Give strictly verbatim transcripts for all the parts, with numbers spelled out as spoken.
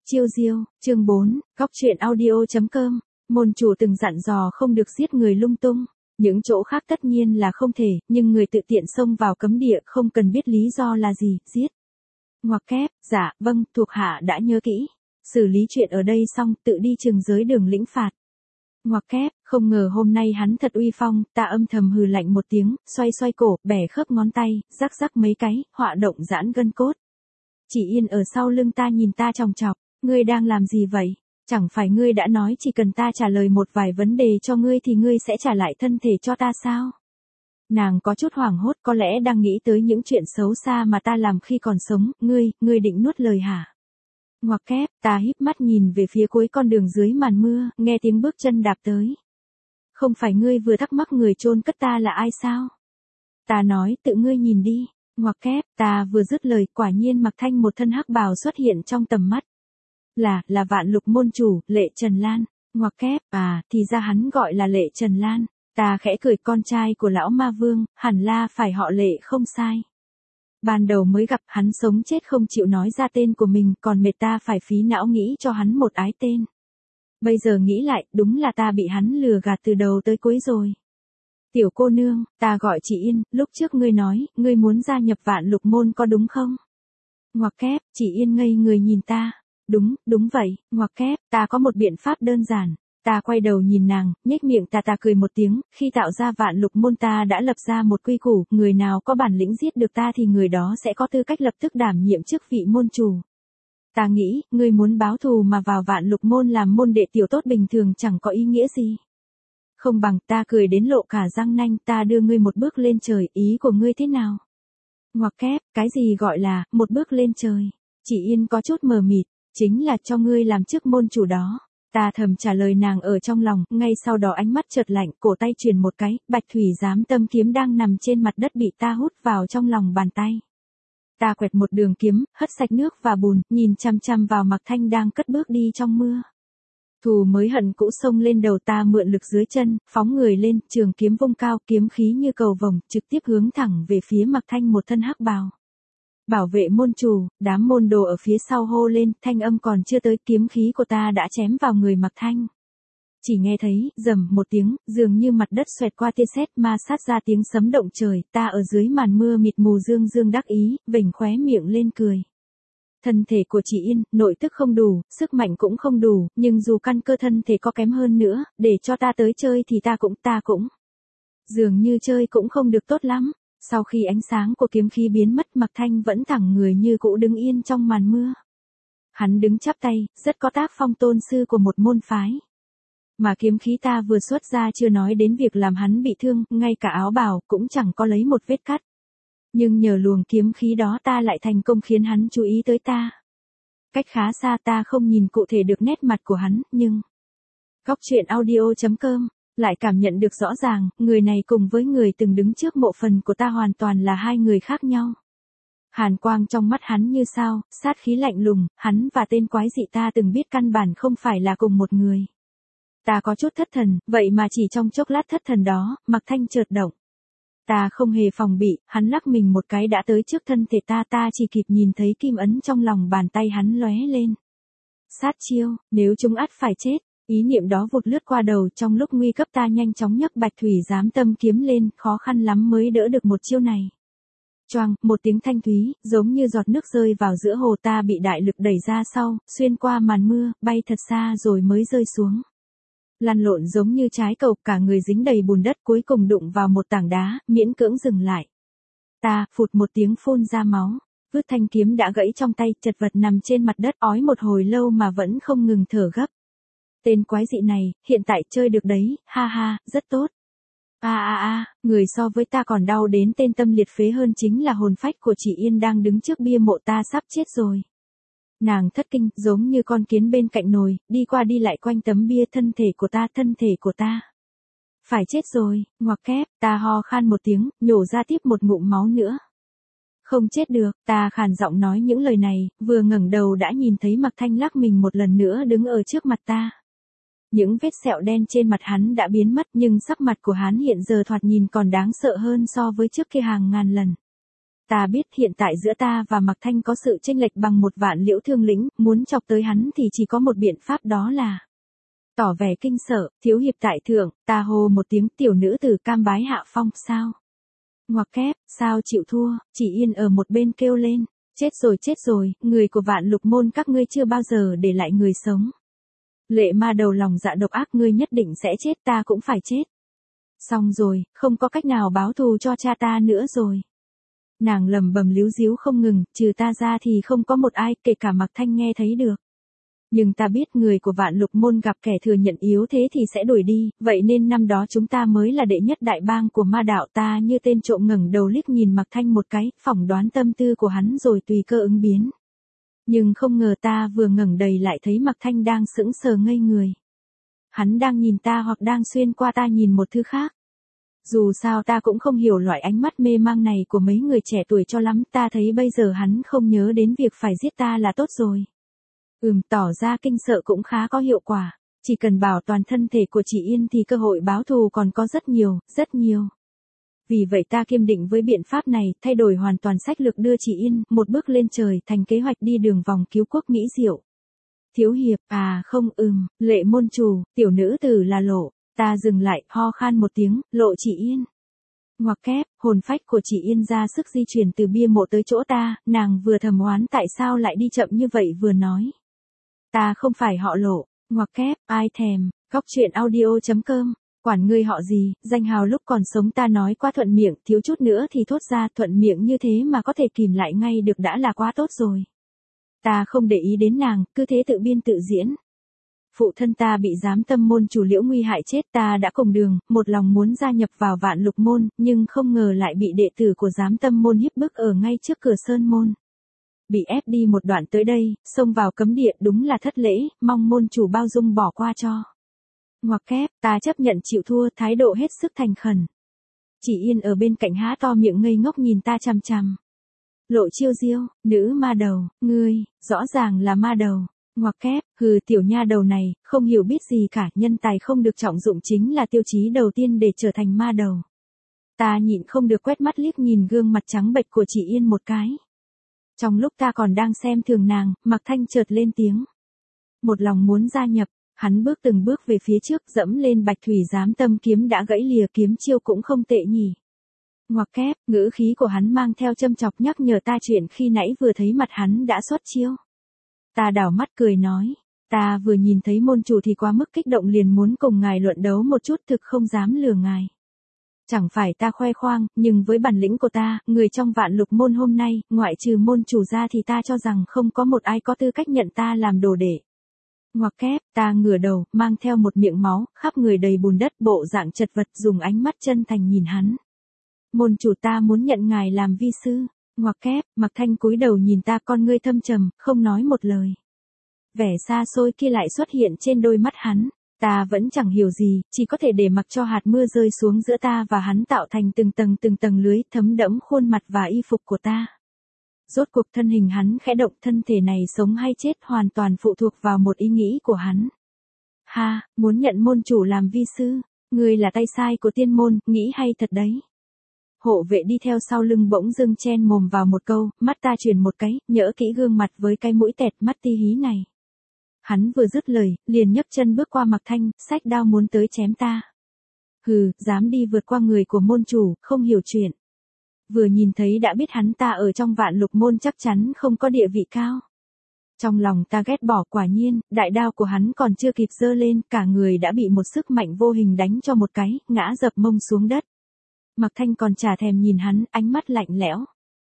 Chiêu diêu, chương bốn, góc truyện audio.com, môn chủ từng dặn dò không được giết người lung tung. Những chỗ khác tất nhiên là không thể, nhưng người tự tiện xông vào cấm địa không cần biết lý do là gì, giết. Ngoặc kép, dạ, vâng, thuộc hạ đã nhớ kỹ. Xử lý chuyện ở đây xong, tự đi chừng giới đường lĩnh phạt. Ngoặc kép, không ngờ hôm nay hắn thật uy phong, ta âm thầm hừ lạnh một tiếng, xoay xoay cổ, bẻ khớp ngón tay, rắc rắc mấy cái, họa động giãn gân cốt. Chỉ Yên ở sau lưng ta nhìn ta chòng chọc, ngươi đang làm gì vậy? Chẳng phải ngươi đã nói chỉ cần ta trả lời một vài vấn đề cho ngươi thì ngươi sẽ trả lại thân thể cho ta sao? Nàng có chút hoảng hốt, có lẽ đang nghĩ tới những chuyện xấu xa mà ta làm khi còn sống, ngươi, ngươi định nuốt lời hả? Ngoặc kép, ta híp mắt nhìn về phía cuối con đường dưới màn mưa, nghe tiếng bước chân đạp tới. Không phải ngươi vừa thắc mắc người chôn cất ta là ai sao? Ta nói, tự ngươi nhìn đi. Ngoặc kép, ta vừa dứt lời, quả nhiên Mặc Thanh một thân hắc bào xuất hiện trong tầm mắt. Là, là Vạn Lục môn chủ, Lệ Trần Lan. Ngoặc kép, à, thì ra hắn gọi là Lệ Trần Lan. Ta khẽ cười, con trai của lão ma vương, hẳn là phải họ Lệ không sai. Ban đầu mới gặp hắn sống chết không chịu nói ra tên của mình, còn mệt ta phải phí não nghĩ cho hắn một ái tên. Bây giờ nghĩ lại, đúng là ta bị hắn lừa gạt từ đầu tới cuối rồi. Tiểu cô nương, ta gọi chị Yên, lúc trước ngươi nói, ngươi muốn gia nhập Vạn Lục môn có đúng không? Ngoặc kép, chị Yên ngây người nhìn ta. Đúng, đúng vậy, ngoặc kép, ta có một biện pháp đơn giản. Ta quay đầu nhìn nàng, nhếch miệng ta ta cười một tiếng, khi tạo ra Vạn Lục môn ta đã lập ra một quy củ, người nào có bản lĩnh giết được ta thì người đó sẽ có tư cách lập tức đảm nhiệm chức vị môn chủ. Ta nghĩ, ngươi muốn báo thù mà vào Vạn Lục môn làm môn đệ tiểu tốt bình thường chẳng có ý nghĩa gì. Không bằng, ta cười đến lộ cả răng nanh, ta đưa ngươi một bước lên trời, ý của ngươi thế nào? Ngoặc kép, cái gì gọi là, một bước lên trời? Chị Yên có chút mờ mịt, chính là cho ngươi làm chức môn chủ đó. Ta thầm trả lời nàng ở trong lòng, ngay sau đó ánh mắt chợt lạnh, cổ tay truyền một cái, bạch thủy giám tâm kiếm đang nằm trên mặt đất bị ta hút vào trong lòng bàn tay. Ta quẹt một đường kiếm, hất sạch nước và bùn, nhìn chăm chăm vào Mặc Thanh đang cất bước đi trong mưa. Thù mới hận cũ xông lên đầu ta mượn lực dưới chân, phóng người lên, trường kiếm vung cao, kiếm khí như cầu vồng, trực tiếp hướng thẳng về phía Mặc Thanh một thân hắc bào. Bảo vệ môn chủ, đám môn đồ ở phía sau hô lên, thanh âm còn chưa tới, kiếm khí của ta đã chém vào người Mặc Thanh. Chỉ nghe thấy, rầm một tiếng, dường như mặt đất xoẹt qua tia sét ma sát ra tiếng sấm động trời, ta ở dưới màn mưa mịt mù dương dương đắc ý, vểnh khóe miệng lên cười. Thân thể của chị Yên, nội tức không đủ, sức mạnh cũng không đủ, nhưng dù căn cơ thân thể có kém hơn nữa, để cho ta tới chơi thì ta cũng, ta cũng. Dường như chơi cũng không được tốt lắm. Sau khi ánh sáng của kiếm khí biến mất, Mặc Thanh vẫn thẳng người như cũ đứng yên trong màn mưa. Hắn đứng chắp tay, rất có tác phong tôn sư của một môn phái. Mà kiếm khí ta vừa xuất ra chưa nói đến việc làm hắn bị thương, ngay cả áo bào cũng chẳng có lấy một vết cắt. Nhưng nhờ luồng kiếm khí đó ta lại thành công khiến hắn chú ý tới ta. Cách khá xa ta không nhìn cụ thể được nét mặt của hắn, nhưng... Góc truyện audio.com lại cảm nhận được rõ ràng, người này cùng với người từng đứng trước mộ phần của ta hoàn toàn là hai người khác nhau. Hàn quang trong mắt hắn như sao, sát khí lạnh lùng, hắn và tên quái dị ta từng biết căn bản không phải là cùng một người. Ta có chút thất thần, vậy mà chỉ trong chốc lát thất thần đó, Mặc Thanh chợt động. Ta không hề phòng bị, hắn lắc mình một cái đã tới trước thân thể ta, ta chỉ kịp nhìn thấy kim ấn trong lòng bàn tay hắn lóe lên. Sát chiêu, nếu chúng ắt phải chết. Ý niệm đó vụt lướt qua đầu, trong lúc nguy cấp ta nhanh chóng nhấc bạch thủy giám tâm kiếm lên, khó khăn lắm mới đỡ được một chiêu này. Choang, một tiếng thanh thúy, giống như giọt nước rơi vào giữa hồ, ta bị đại lực đẩy ra sau, xuyên qua màn mưa, bay thật xa rồi mới rơi xuống. Lăn lộn giống như trái cầu, cả người dính đầy bùn đất, cuối cùng đụng vào một tảng đá, miễn cưỡng dừng lại. Ta, phụt một tiếng phun ra máu, vứt thanh kiếm đã gãy trong tay, chật vật nằm trên mặt đất ói một hồi lâu mà vẫn không ngừng thở gấp. Tên quái dị này, hiện tại chơi được đấy, ha ha, rất tốt. A a a, người so với ta còn đau đến tên tâm liệt phế hơn chính là hồn phách của chị Yên đang đứng trước bia mộ, ta sắp chết rồi. Nàng thất kinh, giống như con kiến bên cạnh nồi, đi qua đi lại quanh tấm bia, thân thể của ta, thân thể của ta. Phải chết rồi, ngoặc kép, ta ho khan một tiếng, nhổ ra tiếp một ngụm máu nữa. Không chết được, ta khàn giọng nói những lời này, vừa ngẩng đầu đã nhìn thấy Mặc Thanh lắc mình một lần nữa đứng ở trước mặt ta. Những vết sẹo đen trên mặt hắn đã biến mất, nhưng sắc mặt của hắn hiện giờ thoạt nhìn còn đáng sợ hơn so với trước kia hàng ngàn lần. Ta biết hiện tại giữa ta và Mạc Thanh có sự chênh lệch bằng một vạn liễu thương lĩnh, muốn chọc tới hắn thì chỉ có một biện pháp, đó là tỏ vẻ kinh sợ. Thiếu hiệp tại thượng, ta hô một tiếng, tiểu nữ tử cam bái hạ phong. Sao? Ngoặc kép, sao chịu thua? Chỉ Yên ở một bên kêu lên, chết rồi chết rồi, người của Vạn Lục môn các ngươi chưa bao giờ để lại người sống. Lệ ma đầu lòng dạ độc ác, ngươi nhất định sẽ chết, ta cũng phải chết. Xong rồi, không có cách nào báo thù cho cha ta nữa rồi. Nàng lầm bầm líu díu không ngừng, trừ ta ra thì không có một ai, kể cả Mạc Thanh nghe thấy được. Nhưng ta biết người của Vạn Lục môn gặp kẻ thừa nhận yếu thế thì sẽ đuổi đi, vậy nên năm đó chúng ta mới là đệ nhất đại bang của ma đạo. Ta như tên trộm ngẩng đầu liếc nhìn Mạc Thanh một cái, phỏng đoán tâm tư của hắn rồi tùy cơ ứng biến. Nhưng không ngờ ta vừa ngẩng đầy lại thấy Mạc Thanh đang sững sờ ngây người. Hắn đang nhìn ta hoặc đang xuyên qua ta nhìn một thứ khác. Dù sao ta cũng không hiểu loại ánh mắt mê mang này của mấy người trẻ tuổi cho lắm, ta thấy bây giờ hắn không nhớ đến việc phải giết ta là tốt rồi. Ừm, tỏ ra kinh sợ cũng khá có hiệu quả, chỉ cần bảo toàn thân thể của chị Yên thì cơ hội báo thù còn có rất nhiều, rất nhiều. Vì vậy ta kiên định với biện pháp này, thay đổi hoàn toàn sách lược đưa chị Yên một bước lên trời thành kế hoạch đi đường vòng cứu quốc Mỹ Diệu. Thiếu hiệp, à không ừm, Lệ môn chủ, tiểu nữ tử là Lộ. Ta dừng lại, ho khan một tiếng, Lộ chị Yên. Ngoặc kép, hồn phách của chị Yên ra sức di chuyển từ bia mộ tới chỗ ta, nàng vừa thầm oán tại sao lại đi chậm như vậy vừa nói. Ta không phải họ Lộ. Ngoặc kép, ai thèm, góc truyện audio chấm com, quản ngươi họ gì, danh hào lúc còn sống ta nói quá thuận miệng, thiếu chút nữa thì thốt ra, thuận miệng như thế mà có thể kìm lại ngay được đã là quá tốt rồi. Ta không để ý đến nàng, cứ thế tự biên tự diễn. Phụ thân ta bị giám tâm môn chủ Liễu Nguy hại chết, ta đã cùng đường, một lòng muốn gia nhập vào Vạn Lục môn, nhưng không ngờ lại bị đệ tử của giám tâm môn hiếp bức ở ngay trước cửa sơn môn. Bị ép đi một đoạn tới đây, xông vào cấm địa, đúng là thất lễ, mong môn chủ bao dung bỏ qua cho. Ngoặc kép, ta chấp nhận chịu thua, thái độ hết sức thành khẩn. Chỉ Yên ở bên cạnh há to miệng ngây ngốc nhìn ta chằm chằm. Lộ Chiêu Diêu, nữ ma đầu, ngươi, rõ ràng là ma đầu. Ngoặc kép, hừ, tiểu nha đầu này, không hiểu biết gì cả, nhân tài không được trọng dụng chính là tiêu chí đầu tiên để trở thành ma đầu. Ta nhịn không được quét mắt liếc nhìn gương mặt trắng bệch của chị Yên một cái. Trong lúc ta còn đang xem thường nàng, Mạc Thanh chợt lên tiếng. Một lòng muốn gia nhập, hắn bước từng bước về phía trước, dẫm lên bạch thủy giám tâm kiếm đã gãy lìa, kiếm chiêu cũng không tệ nhỉ. Ngoặc kép, ngữ khí của hắn mang theo châm chọc nhắc nhở ta chuyện khi nãy vừa thấy mặt hắn đã xuất chiêu. Ta đảo mắt cười nói, ta vừa nhìn thấy môn chủ thì quá mức kích động liền muốn cùng ngài luận đấu một chút, thực không dám lừa ngài. Chẳng phải ta khoe khoang, nhưng với bản lĩnh của ta, người trong Vạn Lục môn hôm nay, ngoại trừ môn chủ ra thì ta cho rằng không có một ai có tư cách nhận ta làm đồ đệ. Ngoặc kép, ta ngửa đầu, mang theo một miệng máu, khắp người đầy bùn đất, bộ dạng chật vật, dùng ánh mắt chân thành nhìn hắn. Môn chủ, ta muốn nhận ngài làm vi sư. Ngoặc kép, Mạc Thanh cúi đầu nhìn ta, con ngươi thâm trầm, không nói một lời. Vẻ xa xôi kia lại xuất hiện trên đôi mắt hắn. Ta vẫn chẳng hiểu gì, chỉ có thể để mặc cho hạt mưa rơi xuống giữa ta và hắn tạo thành từng tầng từng tầng lưới thấm đẫm khuôn mặt và y phục của ta. Rốt cuộc thân hình hắn khẽ động, thân thể này sống hay chết hoàn toàn phụ thuộc vào một ý nghĩ của hắn. Ha, muốn nhận môn chủ làm vi sư, ngươi là tay sai của tiên môn, nghĩ hay thật đấy. Hộ vệ đi theo sau lưng bỗng dưng chen mồm vào một câu, mắt ta chuyển một cái, nhỡ kỹ gương mặt với cái mũi tẹt mắt ti hí này. Hắn vừa dứt lời, liền nhấc chân bước qua Mạc Thanh, xách đao muốn tới chém ta. Hừ, dám đi vượt qua người của môn chủ, không hiểu chuyện. Vừa nhìn thấy đã biết hắn ta ở trong Vạn Lục môn chắc chắn không có địa vị cao. Trong lòng ta ghét bỏ, quả nhiên, đại đao của hắn còn chưa kịp giơ lên, cả người đã bị một sức mạnh vô hình đánh cho một cái, ngã dập mông xuống đất. Mạc Thanh còn chả thèm nhìn hắn, ánh mắt lạnh lẽo.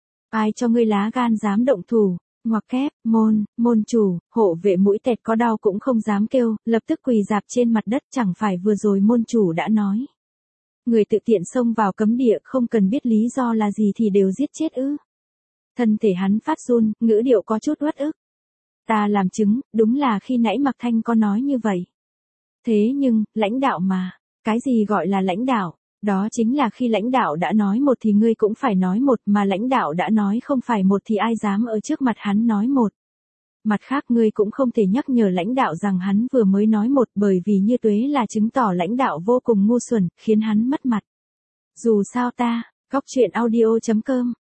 Ai cho ngươi lá gan dám động thủ? Ngoặc kép, môn, môn chủ, hộ vệ mũi tẹt có đau cũng không dám kêu, lập tức quỳ rạp trên mặt đất, chẳng phải vừa rồi môn chủ đã nói. Người tự tiện xông vào cấm địa không cần biết lý do là gì thì đều giết chết ư. Thân thể hắn phát run, ngữ điệu có chút uất ức. Ta làm chứng, đúng là khi nãy Mạc Thanh có nói như vậy. Thế nhưng, lãnh đạo mà, cái gì gọi là lãnh đạo? Đó chính là khi lãnh đạo đã nói một thì ngươi cũng phải nói một, mà lãnh đạo đã nói không phải một thì ai dám ở trước mặt hắn nói một. Mặt khác ngươi cũng không thể nhắc nhở lãnh đạo rằng hắn vừa mới nói một, bởi vì như tuế là chứng tỏ lãnh đạo vô cùng ngu xuẩn, khiến hắn mất mặt. Dù sao ta, góc truyện audio chấm com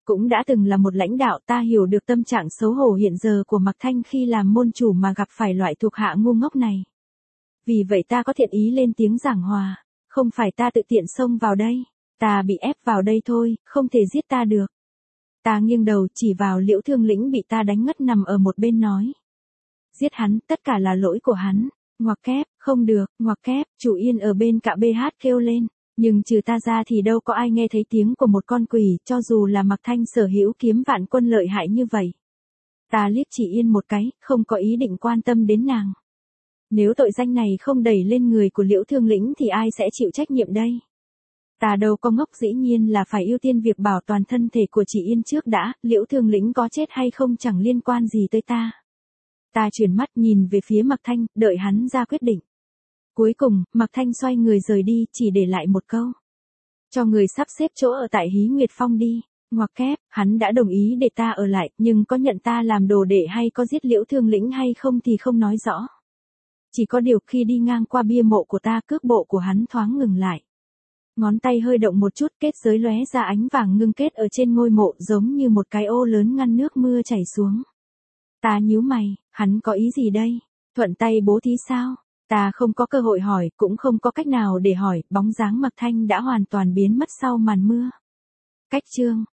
Cũng đã từng là một lãnh đạo, ta hiểu được tâm trạng xấu hổ hiện giờ của Mạc Thanh khi làm môn chủ mà gặp phải loại thuộc hạ ngu ngốc này. Vì vậy ta có thiện ý lên tiếng giảng hòa, không phải ta tự tiện xông vào đây, ta bị ép vào đây thôi, không thể giết ta được. Ta nghiêng đầu chỉ vào Liễu Thương Lĩnh bị ta đánh ngất nằm ở một bên nói. Giết hắn, tất cả là lỗi của hắn. Ngoặc kép, không được, ngoặc kép, chủ Yên ở bên cạnh bê hát kêu lên. Nhưng trừ ta ra thì đâu có ai nghe thấy tiếng của một con quỷ, cho dù là Mạc Thanh sở hữu kiếm vạn quân lợi hại như vậy. Ta liếc chỉ Yên một cái, không có ý định quan tâm đến nàng. Nếu tội danh này không đẩy lên người của Liễu Thương Lĩnh thì ai sẽ chịu trách nhiệm đây? Ta đâu có ngốc, dĩ nhiên là phải ưu tiên việc bảo toàn thân thể của chị Yên trước đã, Liễu Thương Lĩnh có chết hay không chẳng liên quan gì tới ta. Ta chuyển mắt nhìn về phía Mạc Thanh, đợi hắn ra quyết định. Cuối cùng, Mạc Thanh xoay người rời đi, chỉ để lại một câu. Cho người sắp xếp chỗ ở tại Hí Nguyệt Phong đi. Ngoặc kép, hắn đã đồng ý để ta ở lại, nhưng có nhận ta làm đồ đệ hay có giết Liễu Thương Lĩnh hay không thì không nói rõ. Chỉ có điều khi đi ngang qua bia mộ của ta, cước bộ của hắn thoáng ngừng lại. Ngón tay hơi động một chút, kết giới lóe ra ánh vàng ngưng kết ở trên ngôi mộ giống như một cái ô lớn ngăn nước mưa chảy xuống. Ta nhíu mày, hắn có ý gì đây? Thuận tay bố thí sao? Ta không có cơ hội hỏi, cũng không có cách nào để hỏi, bóng dáng Mạc Thanh đã hoàn toàn biến mất sau màn mưa. Cách chương